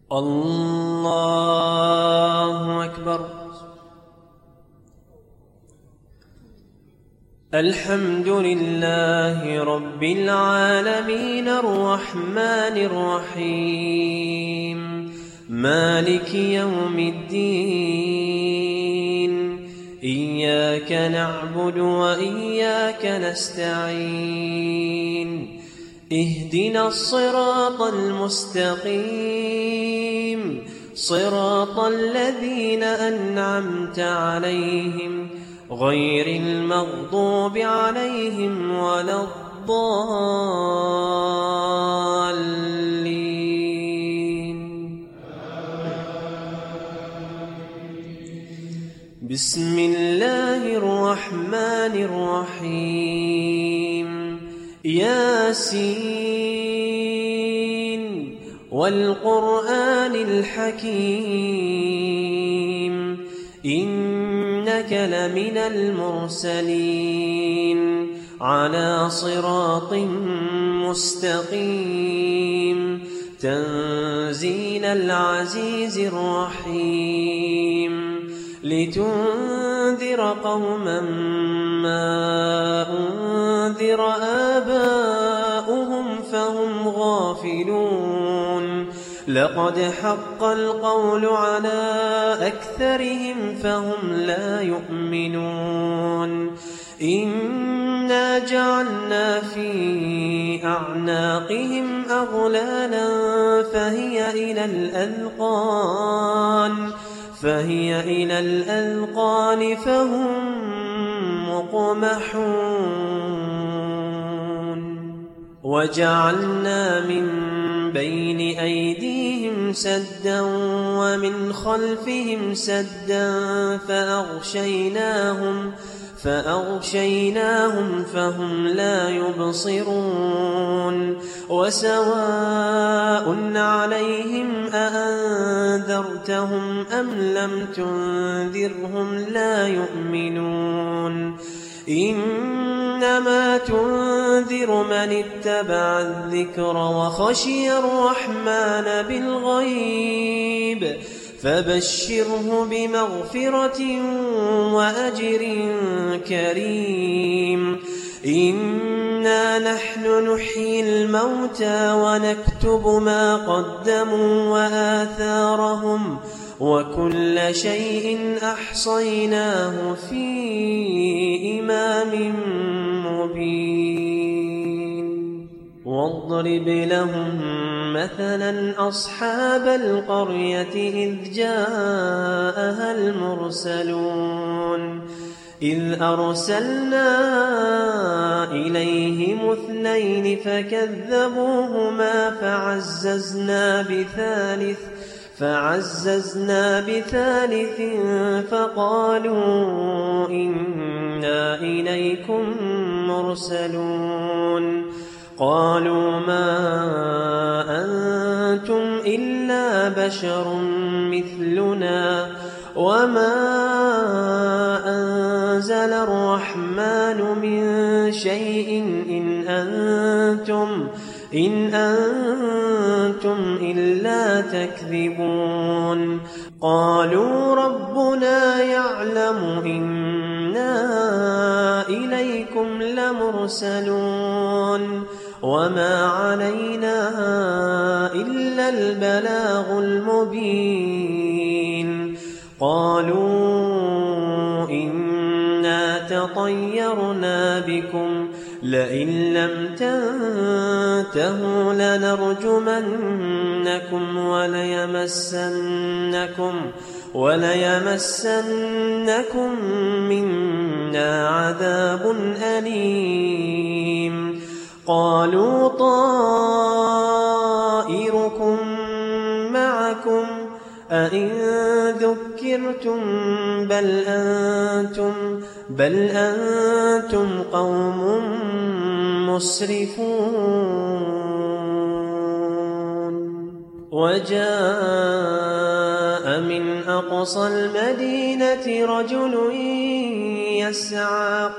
الله أكبر. الحمد لله رب العالمين الرحمن الرحيم مالك يوم الدين إياك نعبد وإياك نستعين اهدنا الصراط المستقيم صراط الذين أنعمت عليهم غير المغضوب عليهم ولا الضالين. بسم الله الرحمن الرحيم ياسين والقرآن الحكيم إنك لمن المرسلين على صراط مستقيم تنزيل العزيز الرحيم لتنذر قوما ما أنذر آباؤهم فهم غافلون لقد حق القول على أكثرهم فهم لا يؤمنون إنا جعلنا في أعناقهم أغلالا فهي إلى الأذقان فهم مقمحون وجعلنا من بين أيديهم سدا ومن خلفهم سدا فأغشيناهم فهم لا يبصرون وسواء عليهم أأنذرتهم أم لم تنذرهم لا يؤمنون إنما تنذر من اتبع الذكر وخشي الرحمن بالغيب فبشره بمغفرة وأجر كريم إنا نحن نحيي الموتى ونكتب ما قدموا وآثارهم وكل شيء أحصيناه في إمام مبين واضرب لهم مثلا أصحاب القرية إذ جاءها المرسلون إذ أرسلنا إليهم 2 فكذبوهما فعززنا بثالث فقالوا إنا إليكم مرسلون قالوا ما أنتم إلا بشر مثلنا وما أنزل الرحمن من شيء إن أنتم إلا تكذبون قالوا ربنا يعلم إنا إليكم لمرسلون وما علينا إلا البلاغ المبين قالوا إنا تطيرنا بكم لئن لم تنتهوا لنرجمنكم وليمسنكم منا عذاب أليم قالوا طائركم معكم أئن ذكرتم بل أنتم قوم مسرفون وجاء من أقصى المدينة رجل يسعى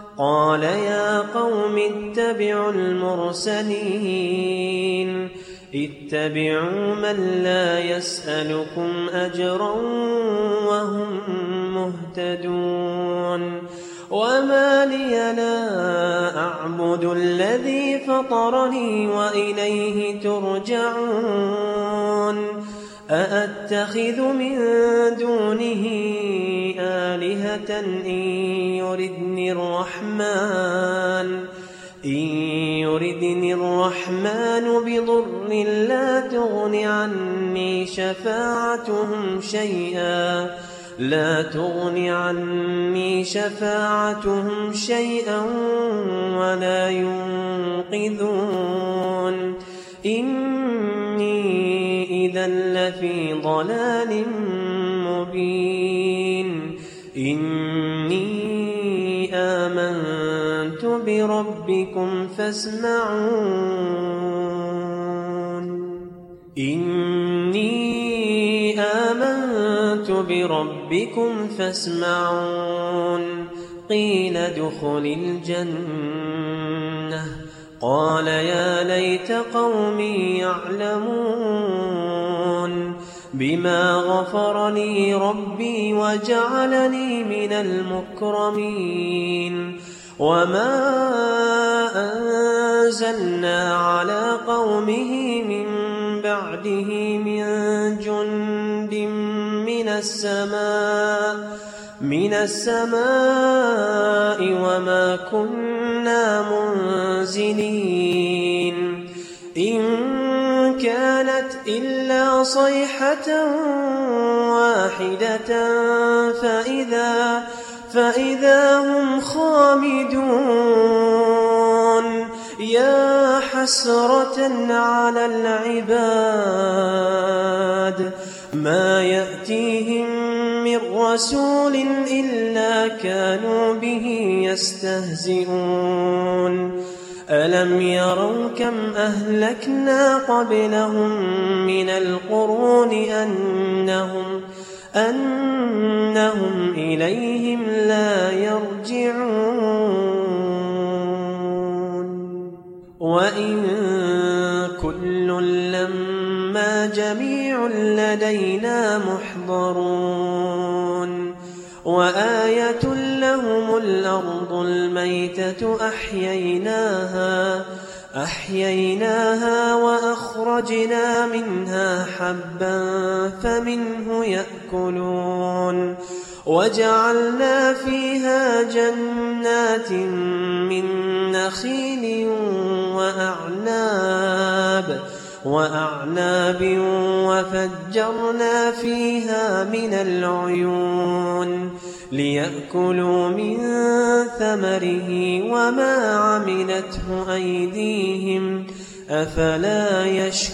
قال يا قوم اتبعوا المرسلين اتبعوا من لا يسألكم أجرا وهم مهتدون وما لي لا أعبد الذي فطرني وإليه ترجعون أأتخذ من دونه آلهة إن يردني الرحمن بضر لا تغن عني شفاعتهم شيئا ولا ينقذون إني إذا لفي ضلال مبين إني آمنت بربكم فاسمعون قيل ادخل الجنة قال يا ليت قومي يعلمون بما غفر لي ربي وجعلني من المكرمين وما أنزلنا على قومه من بعده من جند من السماء وما كنا منزلين إن كانت إلا صيحة واحدة فإذا هم خامدون يا حسرة على العباد ما يأتيهم من رسول إلا كانوا به يستهزئون ألم يروا كم أهلكنا قبلهم من القرون أنهم إليهم لا يرجعون وإن كل لما جميع لدينا محضرون وآية لهم الأرض الميتة أحييناها وأخرجنا منها حبا فمنه يأكلون وجعلنا فيها جنات من نخيل وأعناب وفجرنا فيها من العيون ليأكلوا من ثمره وما عملته أيديهم أفلا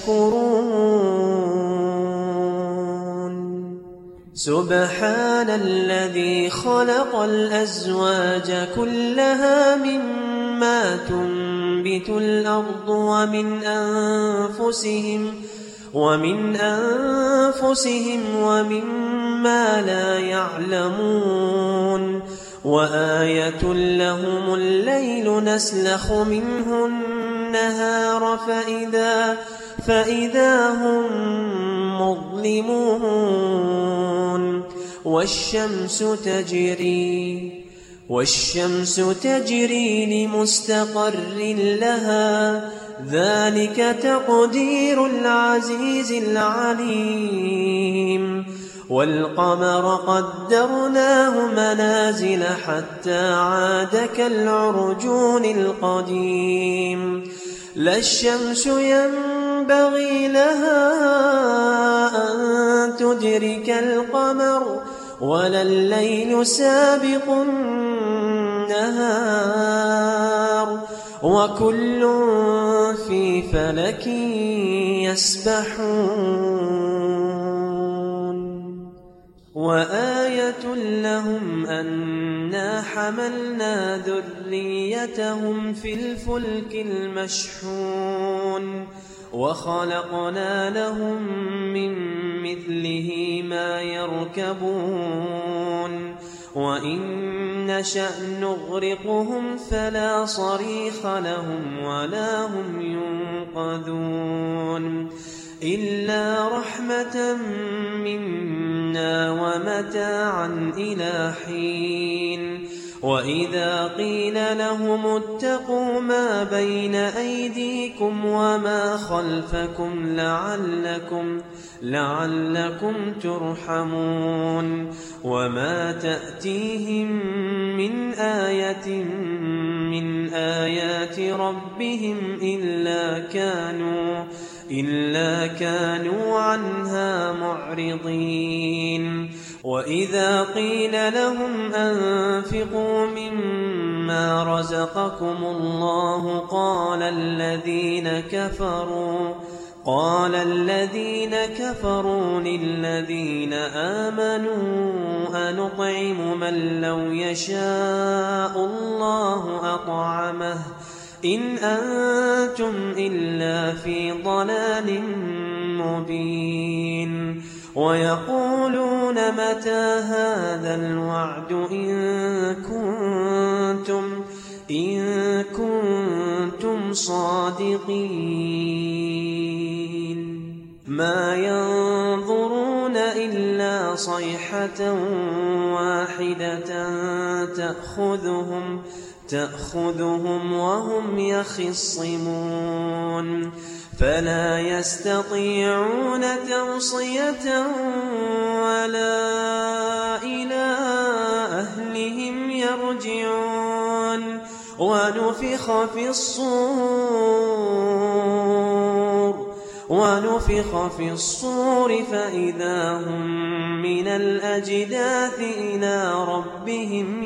يشكرون سبحان الذي خلق الأزواج كلها مما تنبت الأرض ومن أنفسهم ومما لا يعلمون وآية لهم الليل نسلخ منه النهار فإذا هم مظلمون والشمس تجري لمستقر لها ذلك تقدير العزيز العليم والقمر قدرناه منازل حتى عاد كالعرجون القديم لا الشمس ينبغي لها أن تدرك القمر ولا الليل سابق النهار وكل في فلك يسبحون وآية لهم أنا حملنا ذريتهم في الفلك المشحون وخلقنا لهم من مثله ما يركبون وإن نشأ نغرقهم فلا صريخ لهم ولا هم ينقذون إلا رحمة منا ومتاعا إلى حين وإذا قيل لهم اتقوا ما بين أيديكم وما خلفكم لعلكم ترحمون وما تأتيهم من آية من آيات ربهم إلا كانوا عنها معرضين وإذا قيل لهم أنفقوا مما رزقكم الله قال الذين كفروا للذين آمنوا أنطعم من لو يشاء الله أطعمه إن أنتم إلا في ضلال مبين ويقولون متى هذا الوعد إن كنتم صادقين ما ينظرون إلا صيحة واحدة تأخذهم وهم يخصمون فلا يستطيعون توصية ولا إلى أهلهم يرجعون ونفخ في الصور فإذا هم من الأجداث إلى ربهم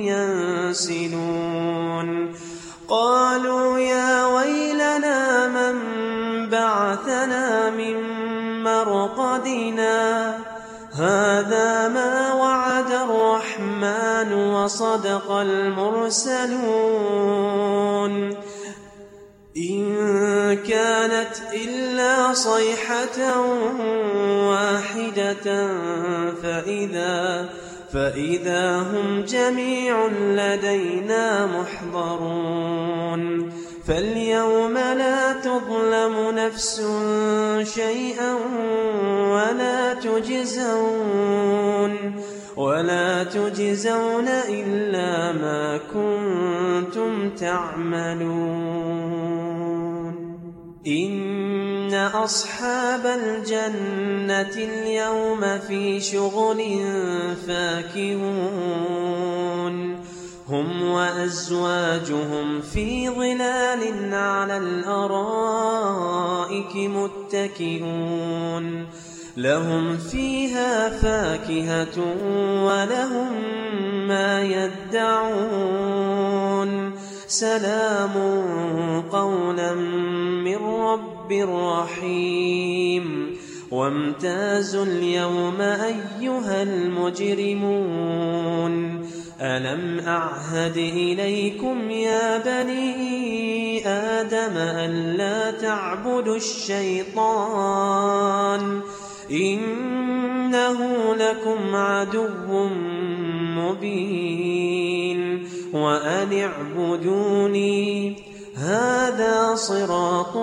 ينسلون قالوا يا ويلنا من بعثنا من مرقدنا هذا ما وعد الرحمن وصدق المرسلون إن كانت إلا صيحة واحدة فإذا هم جميع لدينا محضرون فاليوم لا تظلم نفس شيئا ولا تجزون إلا ما كنتم تعملون إن أصحاب الجنة اليوم في شغل فاكهون هم وأزواجهم في ظلال على الأرائك متكئون لهم فيها فاكهة ولهم ما يدعون سلام قولا من رب رحيم وامتازوا اليوم أيها المجرمون ألم أعهد إليكم يا بني آدم ألا تعبدوا الشيطان إنه لكم عدو مبين وأن اعبدوني هذا صراط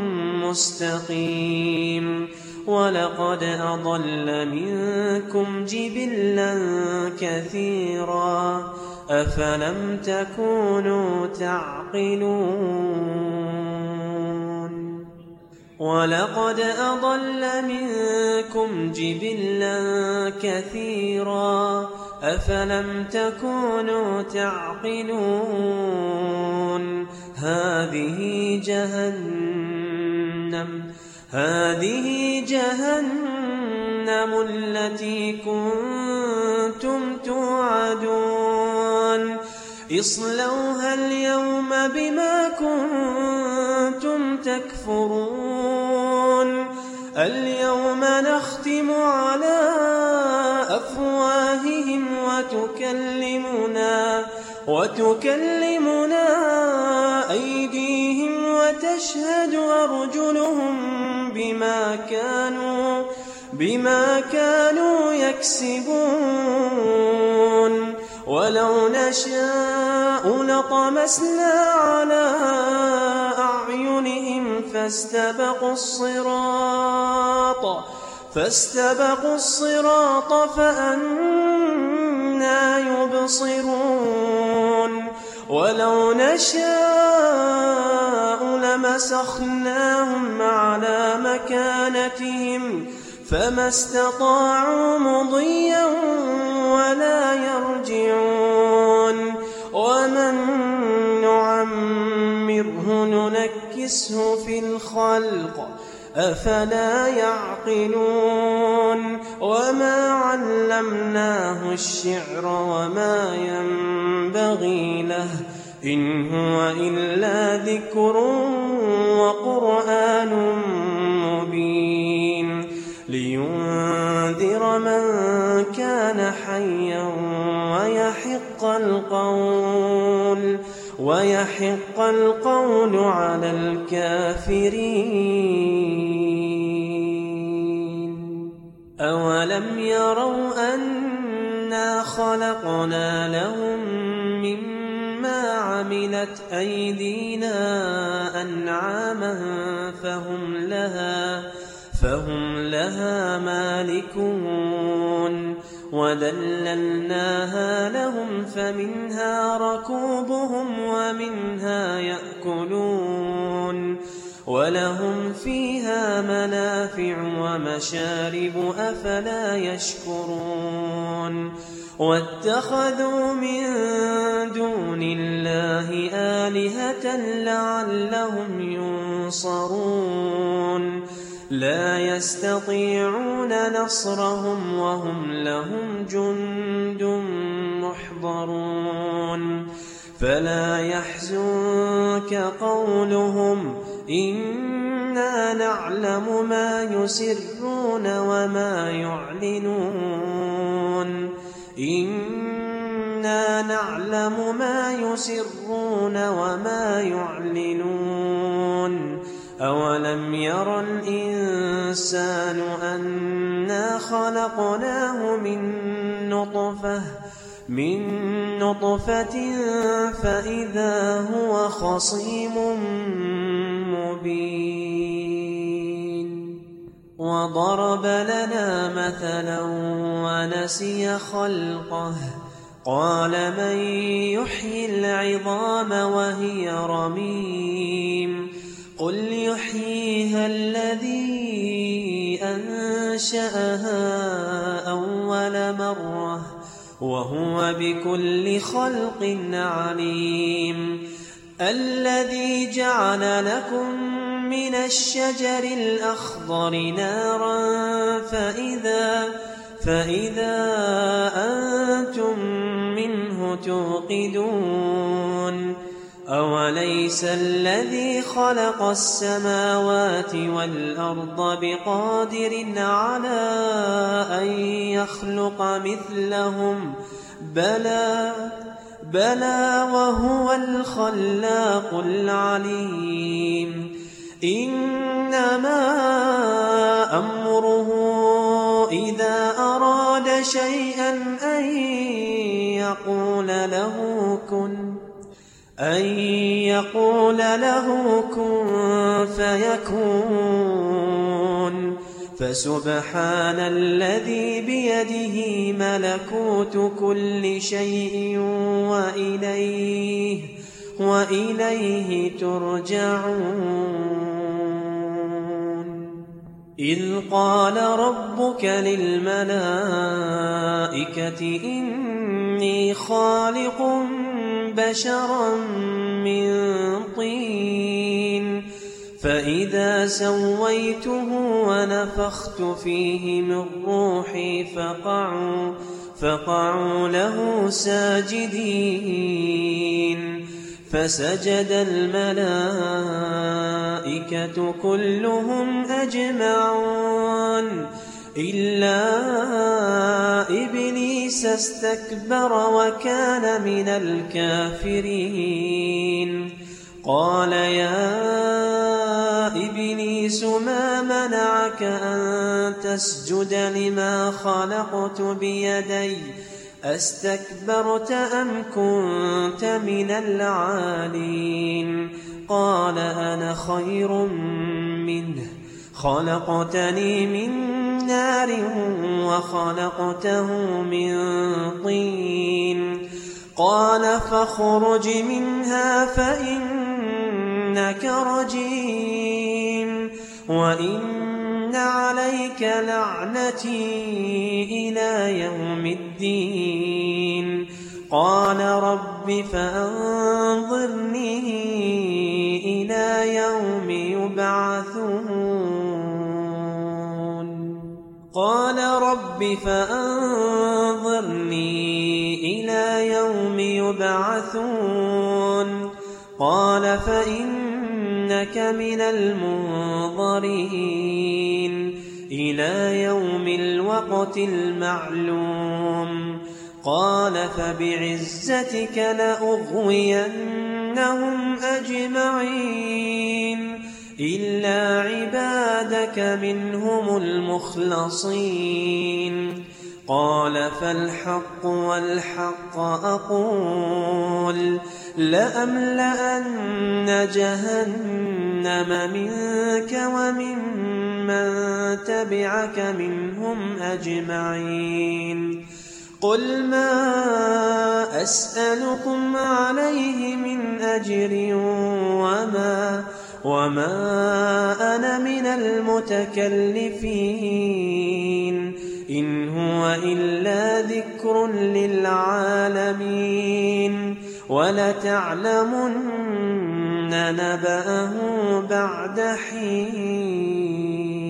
مستقيم ولقد أضل منكم جبلا كثيرا أفلم تكونوا تعقلون ولقد أضل منكم جبلا كثيرا أفلم تكونوا تعقلون هذه جهنم التي كنتم توعدون اصلوها اليوم بما كنتم تكفرون اليوم نختم على أفواههم وتكلمنا أيديهم وتشهد أرجلهم بما كانوا يكسبون ولو نشاء لطمسنا على أعينهم فاستبقوا الصراط فأنى يبصرون ولو نشاء لمسخناهم على مكانتهم فما استطاعوا مضيا ولا يرجعون ومن نعمره ننكسه في الخلق أفلا يعقلون وما علمناه الشعر وما ينبغي له إن هو إلا ذكر وقرآن مبين لينذر من كان حيا ويحق القول على الكافرين أولم يروا أنا خلقنا لهم مما عملت أيدينا أنعاما فهم لها مالكون وذللناها لهم فمنها ركوبهم ومنها يأكلون ولهم فيها منافع ومشارب أفلا يشكرون واتخذوا من دون الله آلهة لعلهم ينصرون لا يستطيعون نصرهم وهم لهم جند محضرون فلا يحزنك قولهم إنا نعلم ما يسرون وما يعلنون إنا نعلم ما يسرون وما يعلنون أولم ير الإنسان أنا خلقناه من نطفة فإذا هو خصيم مبين وضرب لنا مثلا ونسي خلقه قال من يحيي العظام وهي رميم قل يحييها الذي أنشأها أول مرة وهو بكل خلق عليم الذي جعل لكم من الشجر الأخضر نارا فإذا أنتم منه توقدون أوليس الذي خلق السماوات والأرض بقادر على أن يخلق مثلهم بلى وهو الخلاق العليم إنما أمره إذا أراد شيئا أن يقول له كن فيكون فسبحان الذي بيده ملكوت كل شيء وإليه ترجعون إذ قال ربك للملائكة إني خالق بشرا من طين فإذا سويته ونفخت فيه من روحي فقعوا له ساجدين فسجد الملائكة كلهم أجمعون إلا إبليس استكبر وكان من الكافرين قال يا إبليس ما منعك أن تسجد لما خلقت بيدي أستكبرت أم كنت من العالين قال أنا خير منه خلقتني من نار وخلقته من طين قال فاخرج منها فإنك رجيم وإن عليك لعنتي إلى يوم الدين قال رب فأنظرني إلى يوم يبعثون قال فإنك من المنظرين إلى يوم الوقت المعلوم قال فبعزتك لأغوينهم أجمعين إلا عبادك منهم المخلصين قال فالحق والحق أقول لأملأن جهنم منك وممن تبعك منهم أجمعين قل ما أسألكم عليه من أجر وما أنا من المتكلفين إن هو إلا ذكر للعالمين ولتعلمن نبأه بعد حين